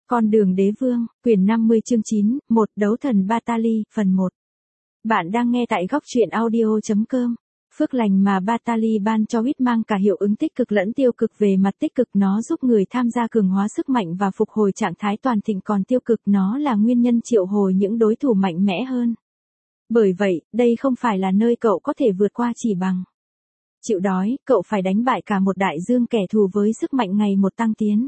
Con đường đế vương, quyển 50 chương 9, 1 đấu thần Batali, phần 1. Bạn đang nghe tại góc truyện audio.com. Phước lành mà Batali ban cho Huyết mang cả hiệu ứng tích cực lẫn tiêu cực. Về mặt tích cực, nó giúp người tham gia cường hóa sức mạnh và phục hồi trạng thái toàn thịnh, còn tiêu cực nó là nguyên nhân triệu hồi những đối thủ mạnh mẽ hơn. Bởi vậy, đây không phải là nơi cậu có thể vượt qua chỉ bằng chịu đói, cậu phải đánh bại cả một đại dương kẻ thù với sức mạnh ngày một tăng tiến.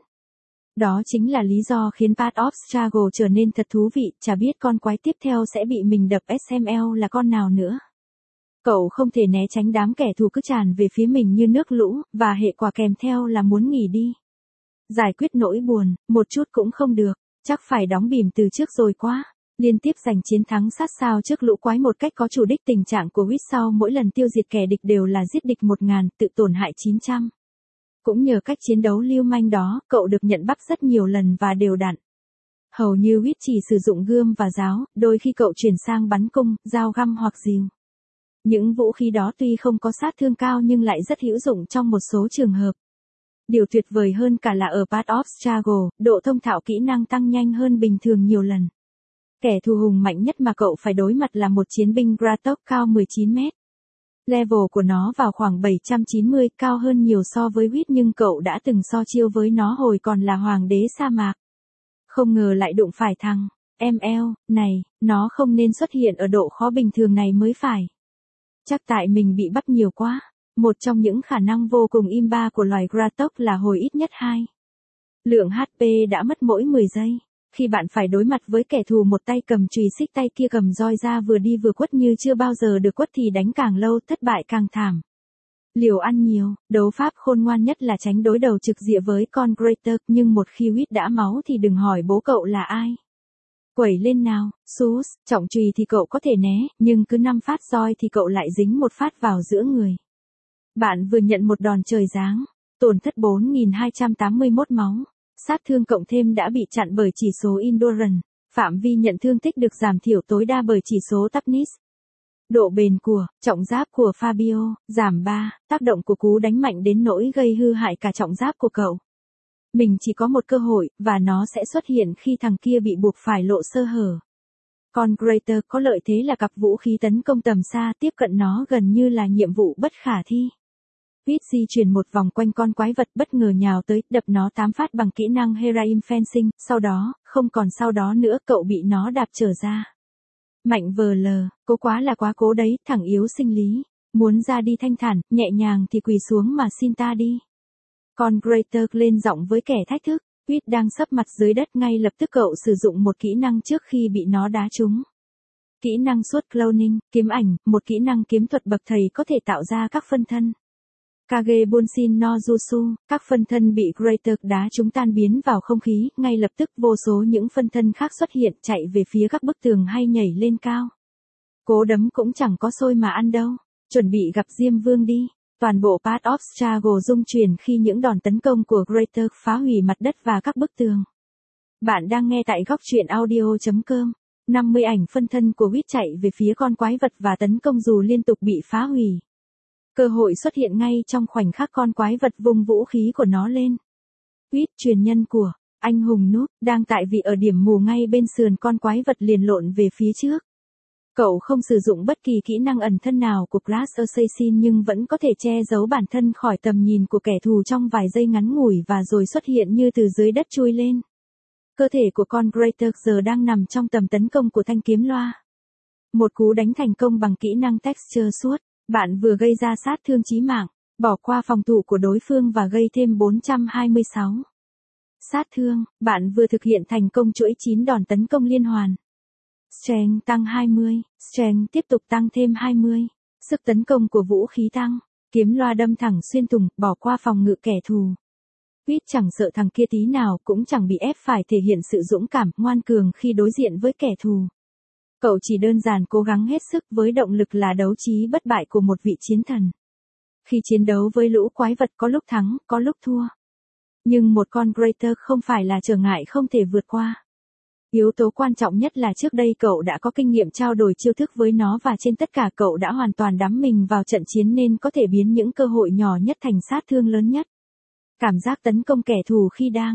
Đó chính là lý do khiến Path of Struggle trở nên thật thú vị, chả biết con quái tiếp theo sẽ bị mình đập SML là con nào nữa. Cậu không thể né tránh đám kẻ thù cứ tràn về phía mình như nước lũ, và hệ quả kèm theo là muốn nghỉ đi. Giải quyết nỗi buồn, một chút cũng không được, chắc phải đóng bìm từ trước rồi quá. Liên tiếp giành chiến thắng sát sao trước lũ quái một cách có chủ đích. Tình trạng của Huyết sau mỗi lần tiêu diệt kẻ địch đều là giết địch 1000, tự tổn hại 900. Cũng nhờ cách chiến đấu lưu manh đó, cậu được nhận bắp rất nhiều lần và đều đặn. Hầu như Huyết chỉ sử dụng gươm và giáo, đôi khi cậu chuyển sang bắn cung, dao găm hoặc rìu. Những vũ khí đó tuy không có sát thương cao nhưng lại rất hữu dụng trong một số trường hợp. Điều tuyệt vời hơn cả là ở Path of Struggle, độ thông thạo kỹ năng tăng nhanh hơn bình thường nhiều lần. Kẻ thù hùng mạnh nhất mà cậu phải đối mặt là một chiến binh Gratok cao 19 mét. Level của nó vào khoảng 790, cao hơn nhiều so với Huyết, nhưng cậu đã từng so chiêu với nó hồi còn là hoàng đế sa mạc. Không ngờ lại đụng phải thằng ML này, nó không nên xuất hiện ở độ khó bình thường này mới phải. Chắc tại mình bị bắp nhiều quá. Một trong những khả năng vô cùng imba của loài Gratok là hồi ít nhất 2 lượng HP đã mất mỗi 10 giây. Khi bạn phải đối mặt với kẻ thù một tay cầm chùy xích, tay kia cầm roi ra vừa đi vừa quất như chưa bao giờ được quất, thì đánh càng lâu thất bại càng thảm. Liều ăn nhiều, đấu pháp khôn ngoan nhất là tránh đối đầu trực diện với con Greater, nhưng một khi Huyết đã máu thì đừng hỏi bố cậu là ai. Quẩy lên nào, sus, trọng chùy thì cậu có thể né, nhưng cứ 5 phát roi thì cậu lại dính một phát vào giữa người. Bạn vừa nhận một đòn trời giáng, tổn thất 4281 máu. Sát thương cộng thêm đã bị chặn bởi chỉ số Endurance, phạm vi nhận thương tích được giảm thiểu tối đa bởi chỉ số Toughness. Độ bền của trọng giáp của Fabio giảm 3, tác động của cú đánh mạnh đến nỗi gây hư hại cả trọng giáp của cậu. Mình chỉ có một cơ hội, và nó sẽ xuất hiện khi thằng kia bị buộc phải lộ sơ hở. Con Greater có lợi thế là cặp vũ khí tấn công tầm xa, tiếp cận nó gần như là nhiệm vụ bất khả thi. Huyết di chuyển một vòng quanh con quái vật, bất ngờ nhào tới, đập nó 8 phát bằng kỹ năng Heraim Fencing, sau đó, không còn sau đó nữa, cậu bị nó đạp trở ra. Mạnh vờ lờ, cố quá là quá cố đấy, thằng yếu sinh lý. Muốn ra đi thanh thản, nhẹ nhàng thì quỳ xuống mà xin ta đi. Con Greater lên giọng với kẻ thách thức. Huyết đang sấp mặt dưới đất, ngay lập tức cậu sử dụng một kỹ năng trước khi bị nó đá trúng. Kỹ năng suốt cloning, kiếm ảnh, một kỹ năng kiếm thuật bậc thầy có thể tạo ra các phân thân. Kage Bunshin no Jutsu, các phân thân bị Greater đá trúng tan biến vào không khí, ngay lập tức vô số những phân thân khác xuất hiện, chạy về phía các bức tường hay nhảy lên cao. Cố đấm cũng chẳng có xôi mà ăn đâu, chuẩn bị gặp Diêm Vương đi. Toàn bộ Path of Struggle rung chuyển khi những đòn tấn công của Greater phá hủy mặt đất và các bức tường. Bạn đang nghe tại góc truyện audio.com. 50 ảnh phân thân của Huyết chạy về phía con quái vật và tấn công dù liên tục bị phá hủy. Cơ hội xuất hiện ngay trong khoảnh khắc con quái vật vung vũ khí của nó lên. Huyết, truyền nhân của anh hùng Nút, đang tại vị ở điểm mù ngay bên sườn con quái vật liền lộn về phía trước. Cậu không sử dụng bất kỳ kỹ năng ẩn thân nào của Class Assassin nhưng vẫn có thể che giấu bản thân khỏi tầm nhìn của kẻ thù trong vài giây ngắn ngủi và rồi xuất hiện như từ dưới đất chui lên. Cơ thể của con Greater giờ đang nằm trong tầm tấn công của thanh kiếm loa. Một cú đánh thành công bằng kỹ năng Texture suốt. Bạn vừa gây ra sát thương chí mạng, bỏ qua phòng thủ của đối phương và gây thêm 426 sát thương. Bạn vừa thực hiện thành công chuỗi 9 đòn tấn công liên hoàn. Strength tăng 20, Strength tiếp tục tăng thêm 20. Sức tấn công của vũ khí tăng, kiếm loa đâm thẳng xuyên thủng, bỏ qua phòng ngự kẻ thù. Huyết chẳng sợ thằng kia tí nào, cũng chẳng bị ép phải thể hiện sự dũng cảm, ngoan cường khi đối diện với kẻ thù. Cậu chỉ đơn giản cố gắng hết sức với động lực là đấu trí bất bại của một vị chiến thần. Khi chiến đấu với lũ quái vật có lúc thắng, có lúc thua. Nhưng một con Greater không phải là trở ngại không thể vượt qua. Yếu tố quan trọng nhất là trước đây cậu đã có kinh nghiệm trao đổi chiêu thức với nó và trên tất cả cậu đã hoàn toàn đắm mình vào trận chiến nên có thể biến những cơ hội nhỏ nhất thành sát thương lớn nhất. Cảm giác tấn công kẻ thù khi đang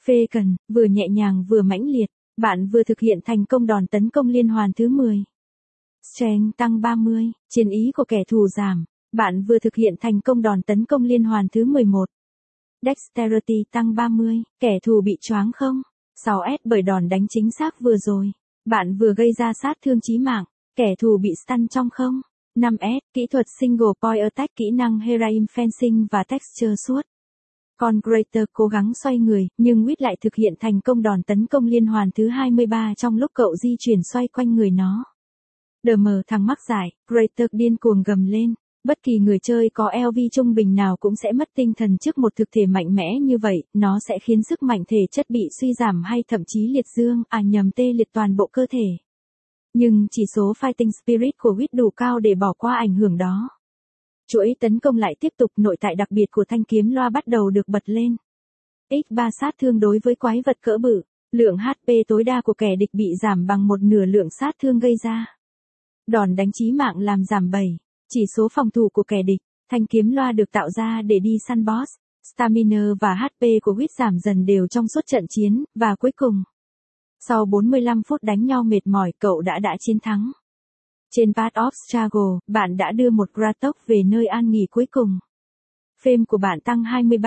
Falcon, vừa nhẹ nhàng vừa mãnh liệt, bạn vừa thực hiện thành công đòn tấn công liên hoàn thứ 10. Strength tăng 30, chiến ý của kẻ thù giảm, bạn vừa thực hiện thành công đòn tấn công liên hoàn thứ 11. Dexterity tăng 30, kẻ thù bị choáng không? 6S bởi đòn đánh chính xác vừa rồi, bạn vừa gây ra sát thương chí mạng, kẻ thù bị stun trong không? 5S, kỹ thuật single point attack, kỹ năng Heroin Fencing và Texture suốt. Con Greater cố gắng xoay người, nhưng Wit lại thực hiện thành công đòn tấn công liên hoàn thứ 23 trong lúc cậu di chuyển xoay quanh người nó. Đờ mờ thằng mắc giải, Greater điên cuồng gầm lên. Bất kỳ người chơi có LV trung bình nào cũng sẽ mất tinh thần trước một thực thể mạnh mẽ như vậy, nó sẽ khiến sức mạnh thể chất bị suy giảm hay thậm chí liệt dương, tê liệt toàn bộ cơ thể. Nhưng chỉ số Fighting Spirit của Wit đủ cao để bỏ qua ảnh hưởng đó. Chuỗi tấn công lại tiếp tục, nội tại đặc biệt của thanh kiếm loa bắt đầu được bật lên. X3 sát thương đối với quái vật cỡ bự, lượng HP tối đa của kẻ địch bị giảm bằng một nửa lượng sát thương gây ra. Đòn đánh chí mạng làm giảm 7, chỉ số phòng thủ của kẻ địch, thanh kiếm loa được tạo ra để đi săn boss. Stamina và HP của Wit giảm dần đều trong suốt trận chiến, và cuối cùng, sau 45 phút đánh nhau mệt mỏi, cậu đã chiến thắng. Trên Path of Struggle, bạn đã đưa một Kratos về nơi an nghỉ cuối cùng. Fame của bạn tăng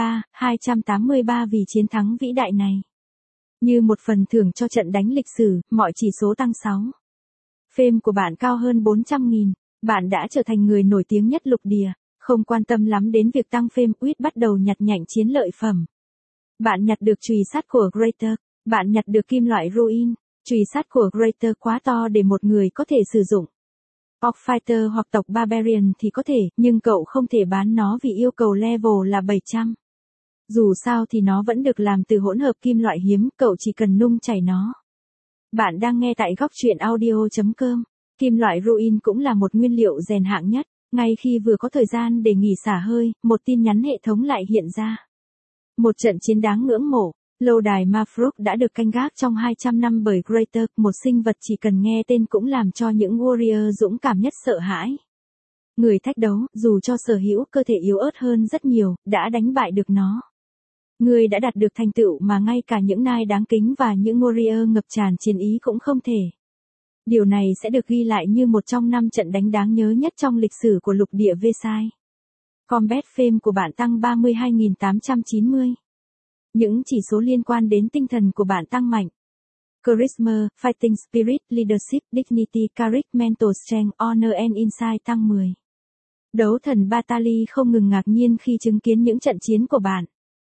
283 vì chiến thắng vĩ đại này. Như một phần thưởng cho trận đánh lịch sử, mọi chỉ số tăng 6. Fame của bạn cao hơn 400.000, bạn đã trở thành người nổi tiếng nhất lục địa, không quan tâm lắm đến việc tăng fame. Wit bắt đầu nhặt nhạnh chiến lợi phẩm. Bạn nhặt được chùy sắt của Greater, bạn nhặt được kim loại ruin, chùy sắt của Greater quá to để một người có thể sử dụng. Orc Fighter hoặc tộc Barbarian thì có thể, nhưng cậu không thể bán nó vì yêu cầu level là 700. Dù sao thì nó vẫn được làm từ hỗn hợp kim loại hiếm, cậu chỉ cần nung chảy nó. Bạn đang nghe tại góc truyện audio.com. Kim loại ruin cũng là một nguyên liệu rèn hạng nhất. Ngay khi vừa có thời gian để nghỉ xả hơi, một tin nhắn hệ thống lại hiện ra. Một trận chiến đáng ngưỡng mộ. Lâu đài Mafruk đã được canh gác trong 200 năm bởi Greater, một sinh vật chỉ cần nghe tên cũng làm cho những warrior dũng cảm nhất sợ hãi. Người thách đấu, dù cho sở hữu cơ thể yếu ớt hơn rất nhiều, đã đánh bại được nó. Người đã đạt được thành tựu mà ngay cả những nai đáng kính và những warrior ngập tràn chiến ý cũng không thể. Điều này sẽ được ghi lại như một trong 5 trận đánh đáng nhớ nhất trong lịch sử của lục địa Versailles. Combat Fame của bạn tăng 32.890. Những chỉ số liên quan đến tinh thần của bạn tăng mạnh. Charisma, Fighting Spirit, Leadership, Dignity, Courage, Mental Strength, Honor and Insight tăng 10. Đấu thần Batali không ngừng ngạc nhiên khi chứng kiến những trận chiến của bạn.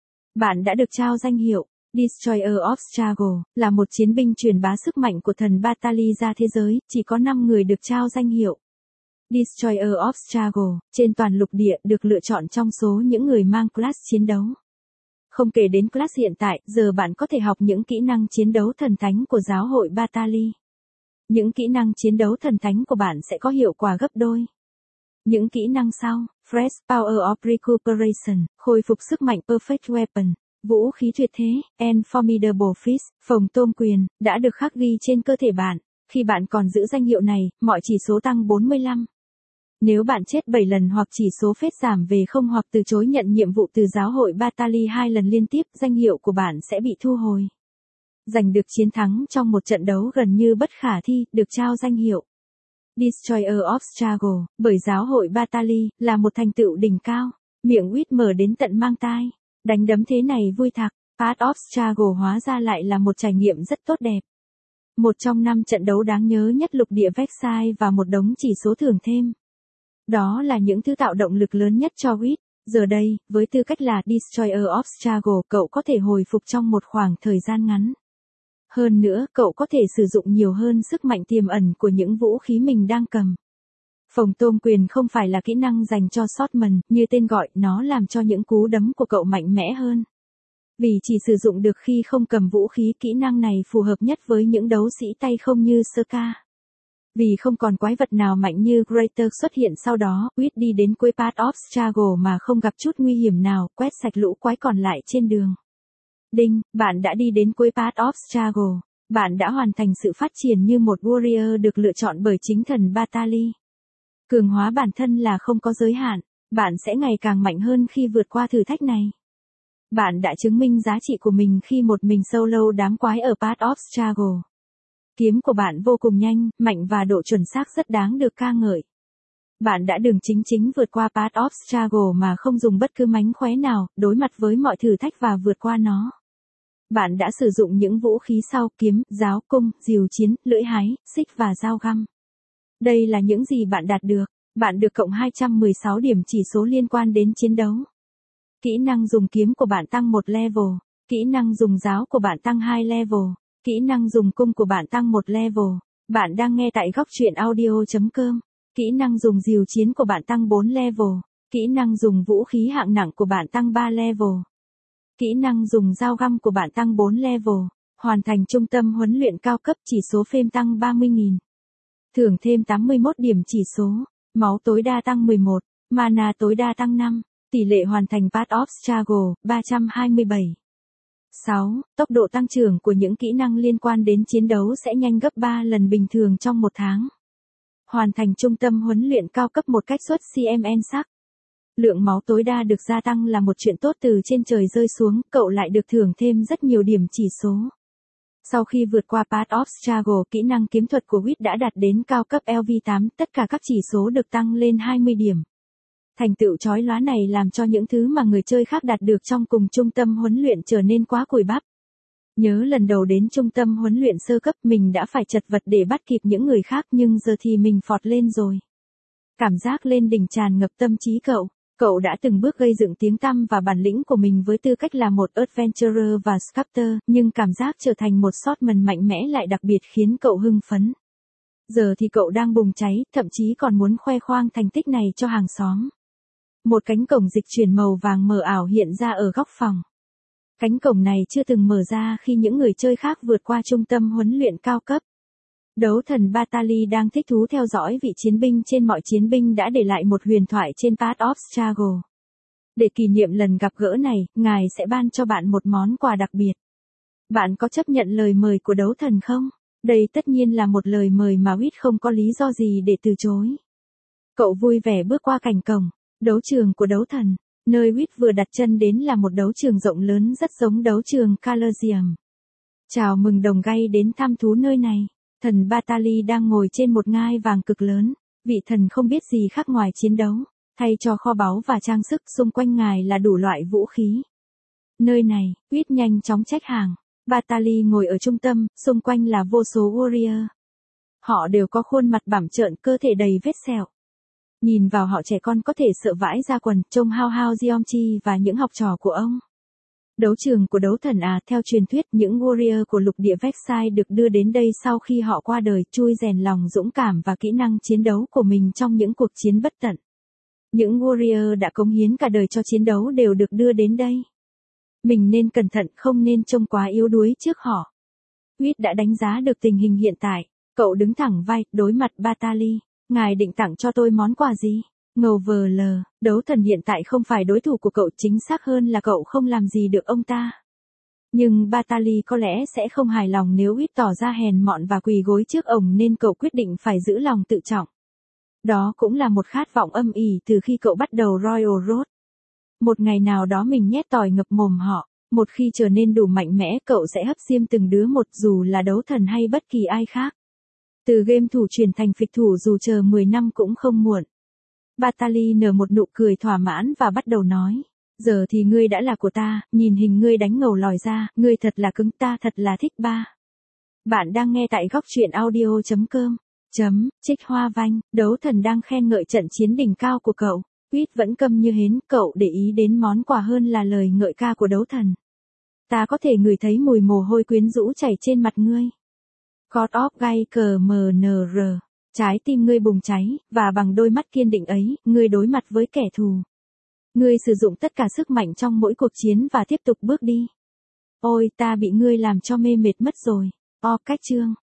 Bạn đã được trao danh hiệu Destroyer of Struggle, là một chiến binh truyền bá sức mạnh của thần Batali ra thế giới, chỉ có 5 người được trao danh hiệu Destroyer of Struggle trên toàn lục địa, được lựa chọn trong số những người mang class chiến đấu. Không kể đến class hiện tại, giờ bạn có thể học những kỹ năng chiến đấu thần thánh của giáo hội Batali. Những kỹ năng chiến đấu thần thánh của bạn sẽ có hiệu quả gấp đôi. Những kỹ năng sau: Fresh Power of Recuperation, khôi phục sức mạnh Perfect Weapon, vũ khí tuyệt thế, and Formidable Fist, phồng tôm quyền, đã được khắc ghi trên cơ thể bạn. Khi bạn còn giữ danh hiệu này, mọi chỉ số tăng 45. Nếu bạn chết 7 lần hoặc chỉ số phết giảm về 0 hoặc từ chối nhận nhiệm vụ từ giáo hội Batali 2 lần liên tiếp, danh hiệu của bạn sẽ bị thu hồi. Giành được chiến thắng trong một trận đấu gần như bất khả thi, được trao danh hiệu Destroyer of Struggle bởi giáo hội Batali, là một thành tựu đỉnh cao. Miệng Wit mở đến tận mang tai. Đánh đấm thế này vui thật. Path of Struggle hóa ra lại là một trải nghiệm rất tốt đẹp. Một trong 5 trận đấu đáng nhớ nhất lục địa Versailles và một đống chỉ số thưởng thêm. Đó là những thứ tạo động lực lớn nhất cho Wit. Giờ đây, với tư cách là Destroyer of Struggle, cậu có thể hồi phục trong một khoảng thời gian ngắn. Hơn nữa, cậu có thể sử dụng nhiều hơn sức mạnh tiềm ẩn của những vũ khí mình đang cầm. Phồng tôm quyền không phải là kỹ năng dành cho swordsman, như tên gọi, nó làm cho những cú đấm của cậu mạnh mẽ hơn. Vì chỉ sử dụng được khi không cầm vũ khí, kỹ năng này phù hợp nhất với những đấu sĩ tay không như Saka. Vì không còn quái vật nào mạnh như Greater xuất hiện sau đó, Wit đi đến cuối Path of Struggle mà không gặp chút nguy hiểm nào, quét sạch lũ quái còn lại trên đường. Đinh, bạn đã đi đến cuối Path of Struggle. Bạn đã hoàn thành sự phát triển như một warrior được lựa chọn bởi chính thần Batali. Cường hóa bản thân là không có giới hạn, bạn sẽ ngày càng mạnh hơn khi vượt qua thử thách này. Bạn đã chứng minh giá trị của mình khi một mình solo đám quái ở Path of Struggle. Kiếm của bạn vô cùng nhanh, mạnh và độ chuẩn xác rất đáng được ca ngợi. Bạn đã đường chính vượt qua Path of Struggle mà không dùng bất cứ mánh khóe nào, đối mặt với mọi thử thách và vượt qua nó. Bạn đã sử dụng những vũ khí sau kiếm, giáo, cung, rìu chiến, lưỡi hái, xích và dao găm. Đây là những gì bạn đạt được. Bạn được cộng 216 điểm chỉ số liên quan đến chiến đấu. Kỹ năng dùng kiếm của bạn tăng 1 level. Kỹ năng dùng giáo của bạn tăng 2 level. Kỹ năng dùng cung của bạn tăng 1 level. Bạn đang nghe tại góc truyện audio.com. Kỹ năng dùng rìu chiến của bạn tăng 4 level. Kỹ năng dùng vũ khí hạng nặng của bạn tăng 3 level. Kỹ năng dùng dao găm của bạn tăng 4 level. Hoàn thành trung tâm huấn luyện cao cấp, chỉ số phêm tăng 30.000. Thưởng thêm 81 điểm chỉ số. Máu tối đa tăng 11. Mana tối đa tăng 5. Tỷ lệ hoàn thành Path of Struggle, 327. 6. Tốc độ tăng trưởng của những kỹ năng liên quan đến chiến đấu sẽ nhanh gấp 3 lần bình thường trong một tháng. Hoàn thành trung tâm huấn luyện cao cấp một cách xuất CMN sắc. Lượng máu tối đa được gia tăng là một chuyện tốt từ trên trời rơi xuống, cậu lại được thưởng thêm rất nhiều điểm chỉ số. Sau khi vượt qua Path of Struggle, kỹ năng kiếm thuật của Wit đã đạt đến cao cấp LV8, tất cả các chỉ số được tăng lên 20 điểm. Thành tựu chói lóa này làm cho những thứ mà người chơi khác đạt được trong cùng trung tâm huấn luyện trở nên quá cùi bắp. Nhớ lần đầu đến trung tâm huấn luyện sơ cấp mình đã phải chật vật để bắt kịp những người khác, nhưng giờ thì mình phọt lên rồi. Cảm giác lên đỉnh tràn ngập tâm trí cậu. Cậu đã từng bước gây dựng tiếng tăm và bản lĩnh của mình với tư cách là một adventurer và sculptor, nhưng cảm giác trở thành một swordman mạnh mẽ lại đặc biệt khiến cậu hưng phấn. Giờ thì cậu đang bùng cháy, thậm chí còn muốn khoe khoang thành tích này cho hàng xóm. Một cánh cổng dịch chuyển màu vàng mờ ảo hiện ra ở góc phòng. Cánh cổng này chưa từng mở ra khi những người chơi khác vượt qua trung tâm huấn luyện cao cấp. Đấu thần Batali đang thích thú theo dõi vị chiến binh trên. Mọi chiến binh đã để lại một huyền thoại trên Path of Struggle. Để kỷ niệm lần gặp gỡ này, ngài sẽ ban cho bạn một món quà đặc biệt. Bạn có chấp nhận lời mời của đấu thần không? Đây tất nhiên là một lời mời mà Wit không có lý do gì để từ chối. Cậu vui vẻ bước qua cánh cổng. Đấu trường của đấu thần. Nơi Wit vừa đặt chân đến là một đấu trường rộng lớn rất giống đấu trường Colosseum. Chào mừng đồng gay đến thăm thú nơi này. Thần Batali đang ngồi trên một ngai vàng cực lớn. Vị thần không biết gì khác ngoài chiến đấu. Thay cho kho báu và trang sức, xung quanh ngài là đủ loại vũ khí. Nơi này, Wit nhanh chóng trách hàng. Batali ngồi ở trung tâm, xung quanh là vô số warrior. Họ đều có khuôn mặt bặm trợn, cơ thể đầy vết sẹo. Nhìn vào họ trẻ con có thể sợ vãi ra quần, trông hao hao Giomchi và những học trò của ông. Đấu trường của đấu thần à, theo truyền thuyết những warrior của lục địa Vexai được đưa đến đây sau khi họ qua đời, chui rèn lòng dũng cảm và kỹ năng chiến đấu của mình trong những cuộc chiến bất tận. Những warrior đã cống hiến cả đời cho chiến đấu đều được đưa đến đây. Mình nên cẩn thận, không nên trông quá yếu đuối trước họ. Wit đã đánh giá được tình hình hiện tại. Cậu đứng thẳng vai, đối mặt Batali. Ngài định tặng cho tôi món quà gì? Ngầu vờ lờ, đấu thần hiện tại không phải đối thủ của cậu, chính xác hơn là cậu không làm gì được ông ta. Nhưng Batali có lẽ sẽ không hài lòng nếu Wit tỏ ra hèn mọn và quỳ gối trước ông, nên cậu quyết định phải giữ lòng tự trọng. Đó cũng là một khát vọng âm ỉ từ khi cậu bắt đầu Royal Road. Một ngày nào đó mình nhét tỏi ngập mồm họ. Một khi trở nên đủ mạnh mẽ, cậu sẽ hấp diêm từng đứa một, dù là đấu thần hay bất kỳ ai khác. Từ game thủ chuyển thành phịch thủ dù chờ 10 năm cũng không muộn. Batali nở một nụ cười thỏa mãn và bắt đầu nói. Giờ thì ngươi đã là của ta, nhìn hình ngươi đánh ngầu lòi ra, ngươi thật là cứng, ta thật là thích ba. Bạn đang nghe tại góc truyện audio.com. Trích hoa vanh, đấu thần đang khen ngợi trận chiến đỉnh cao của cậu. Wit vẫn câm như hến, cậu để ý đến món quà hơn là lời ngợi ca của đấu thần. Ta có thể ngửi thấy mùi mồ hôi quyến rũ chảy trên mặt ngươi. God of Gay CMNR. Trái tim ngươi bùng cháy, và bằng đôi mắt kiên định ấy, ngươi đối mặt với kẻ thù. Ngươi sử dụng tất cả sức mạnh trong mỗi cuộc chiến và tiếp tục bước đi. Ôi, ta bị ngươi làm cho mê mệt mất rồi. Cách chương.